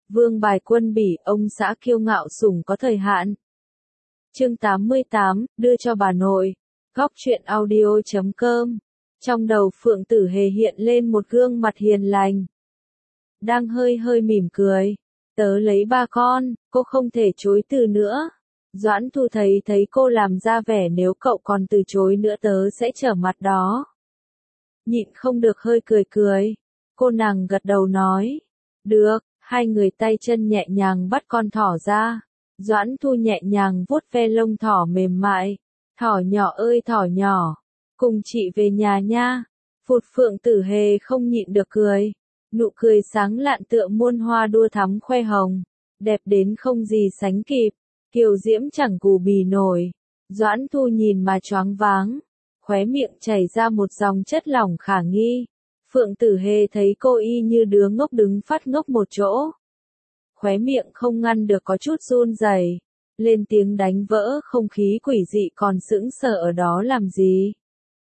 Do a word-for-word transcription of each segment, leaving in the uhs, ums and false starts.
Vương bài quân bỉ, ông xã kiêu ngạo sủng có thời hạn. Chương tám mươi tám, đưa cho bà nội. Góc truyện audio chấm com. Trong đầu Phượng Tử Hề hiện lên một gương mặt hiền lành. Đang hơi hơi mỉm cười. Tớ lấy ba con, cô không thể chối từ nữa. Doãn Thu thấy thấy cô làm ra vẻ nếu cậu còn từ chối nữa tớ sẽ trở mặt đó. Nhịn không được hơi cười cười. Cô nàng gật đầu nói. Được, hai người tay chân nhẹ nhàng bắt con thỏ ra. Doãn Thu nhẹ nhàng vuốt ve lông thỏ mềm mại. Thỏ nhỏ ơi thỏ nhỏ, cùng chị về nhà nha. Phụt Phượng Tử Hề không nhịn được cười. Nụ cười sáng lạn tựa muôn hoa đua thắm khoe hồng. Đẹp đến không gì sánh kịp. Kiều diễm chẳng cù bì nổi. Doãn Thu nhìn mà choáng váng. Khóe miệng chảy ra một dòng chất lỏng khả nghi. Phượng Tử Hề thấy cô y như đứa ngốc đứng phát ngốc một chỗ. Khóe miệng không ngăn được có chút run rẩy, lên tiếng đánh vỡ không khí quỷ dị còn sững sờ ở đó làm gì.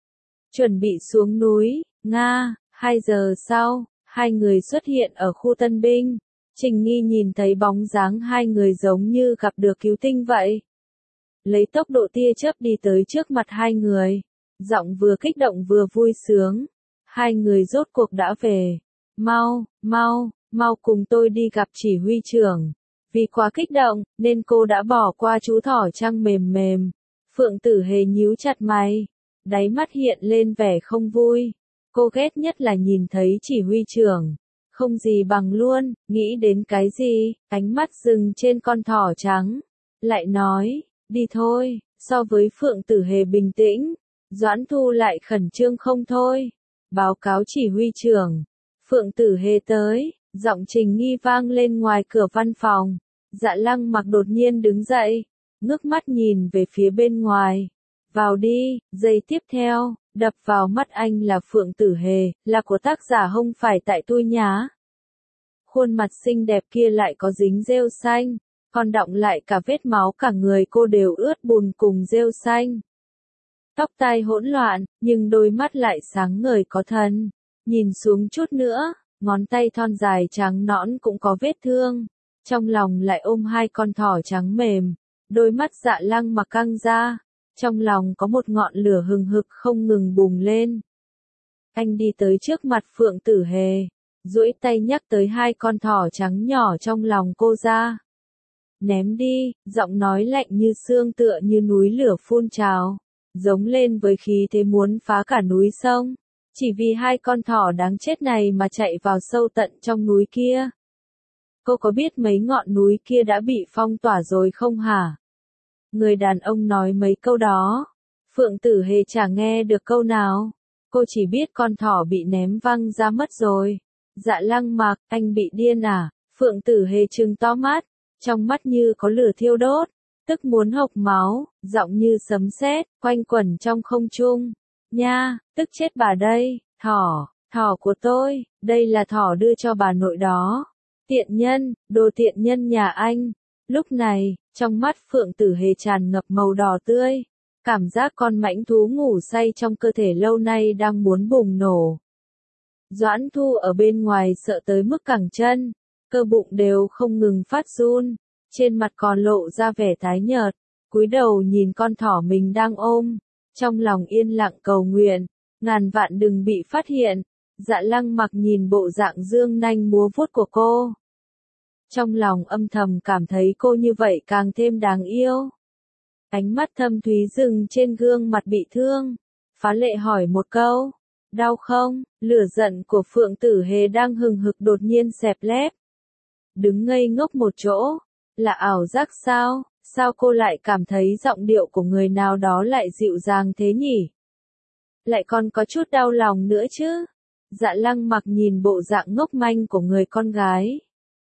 Chuẩn bị xuống núi, Nga, hai giờ sau, hai người xuất hiện ở khu tân binh. Trình Nghi nhìn thấy bóng dáng hai người giống như gặp được cứu tinh vậy. Lấy tốc độ tia chớp đi tới trước mặt hai người. Giọng vừa kích động vừa vui sướng. Hai người rốt cuộc đã về. Mau, mau, mau cùng tôi đi gặp chỉ huy trưởng. Vì quá kích động, nên cô đã bỏ qua chú thỏ trăng mềm mềm. Phượng Tử Hề nhíu chặt mày. Đáy mắt hiện lên vẻ không vui. Cô ghét nhất là nhìn thấy chỉ huy trưởng. Không gì bằng luôn, nghĩ đến cái gì, ánh mắt dừng trên con thỏ trắng. Lại nói, đi thôi, so với Phượng Tử Hề bình tĩnh. Doãn Thu lại khẩn trương không thôi. Báo cáo chỉ huy trưởng. Phượng Tử Hề tới, giọng Trình Nghi vang lên ngoài cửa văn phòng. Dạ Lăng Mặc đột nhiên đứng dậy, ngước mắt nhìn về phía bên ngoài. Vào đi, giây tiếp theo, đập vào mắt anh là Phượng Tử Hề, là của tác giả không phải tại tôi nhá. Khuôn mặt xinh đẹp kia lại có dính rêu xanh, còn đọng lại cả vết máu cả người cô đều ướt bùn cùng rêu xanh. Tóc tai hỗn loạn, nhưng đôi mắt lại sáng ngời có thần. Nhìn xuống chút nữa, ngón tay thon dài trắng nõn cũng có vết thương. Trong lòng lại ôm hai con thỏ trắng mềm. Đôi mắt Dạ Lăng Mặc căng ra. Trong lòng có một ngọn lửa hừng hực không ngừng bùng lên. Anh đi tới trước mặt Phượng Tử Hề. Duỗi tay nhắc tới hai con thỏ trắng nhỏ trong lòng cô ra. Ném đi, giọng nói lạnh như xương tựa như núi lửa phun trào. Giống lên với khí thế muốn phá cả núi sông. Chỉ vì hai con thỏ đáng chết này mà chạy vào sâu tận trong núi kia. Cô có biết mấy ngọn núi kia đã bị phong tỏa rồi không hả? Người đàn ông nói mấy câu đó. Phượng Tử Hề chả nghe được câu nào. Cô chỉ biết con thỏ bị ném văng ra mất rồi. Dạ Lăng Mặc, anh bị điên à? Phượng Tử Hề trừng to mắt. Trong mắt như có lửa thiêu đốt. Tức muốn hộc máu, giọng như sấm sét, quanh quẩn trong không trung. Nha, tức chết bà đây, thỏ, thỏ của tôi, đây là thỏ đưa cho bà nội đó. Tiện nhân, đồ tiện nhân nhà anh. Lúc này, trong mắt Phượng Tử Hề tràn ngập màu đỏ tươi. Cảm giác con mãnh thú ngủ say trong cơ thể lâu nay đang muốn bùng nổ. Doãn Thu ở bên ngoài sợ tới mức cẳng chân, cơ bụng đều không ngừng phát run. Trên mặt còn lộ ra vẻ tái nhợt, cúi đầu nhìn con thỏ mình đang ôm, trong lòng yên lặng cầu nguyện, ngàn vạn đừng bị phát hiện. Dạ Lăng Mặc nhìn bộ dạng dương nanh múa vuốt của cô. Trong lòng âm thầm cảm thấy cô như vậy càng thêm đáng yêu. Ánh mắt thâm thúy dừng trên gương mặt bị thương, phá lệ hỏi một câu, đau không? Lửa giận của Phượng Tử Hề đang hừng hực đột nhiên xẹp lép. Đứng ngây ngốc một chỗ. Là ảo giác sao? Sao cô lại cảm thấy giọng điệu của người nào đó lại dịu dàng thế nhỉ? Lại còn có chút đau lòng nữa chứ? Dạ Lăng Mặc nhìn bộ dạng ngốc manh của người con gái.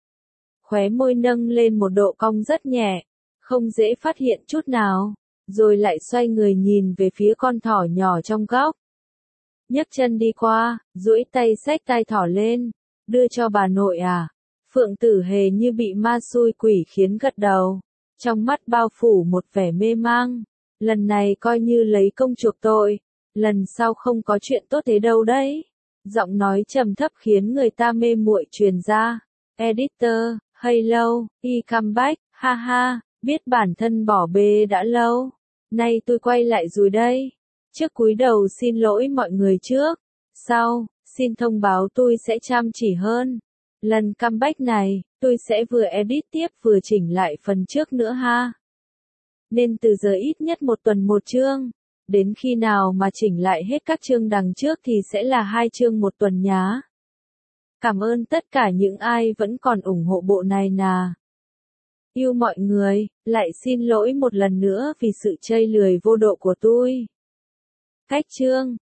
Khóe môi nâng lên một độ cong rất nhẹ, không dễ phát hiện chút nào, rồi lại xoay người nhìn về phía con thỏ nhỏ trong góc. Nhấc chân đi qua, duỗi tay xách tai thỏ lên, đưa cho bà nội à? Phượng Tử Hề như bị ma xui quỷ khiến gật đầu. Trong mắt bao phủ một vẻ mê mang. Lần này coi như lấy công chuộc tội. Lần sau không có chuyện tốt thế đâu đấy. Giọng nói trầm thấp khiến người ta mê muội truyền ra. Editor, Hello, I come back, ha ha, biết bản thân bỏ bê đã lâu. Nay tôi quay lại rồi đây. Trước cúi đầu xin lỗi mọi người trước. Sau, xin thông báo tôi sẽ chăm chỉ hơn. Lần comeback này, tôi sẽ vừa edit tiếp vừa chỉnh lại phần trước nữa ha. Nên từ giờ ít nhất một tuần một chương. Đến khi nào mà chỉnh lại hết các chương đằng trước thì sẽ là hai chương một tuần nhá. Cảm ơn tất cả những ai vẫn còn ủng hộ bộ này nà. Yêu mọi người, lại xin lỗi một lần nữa vì sự chây lười vô độ của tôi. Cách chương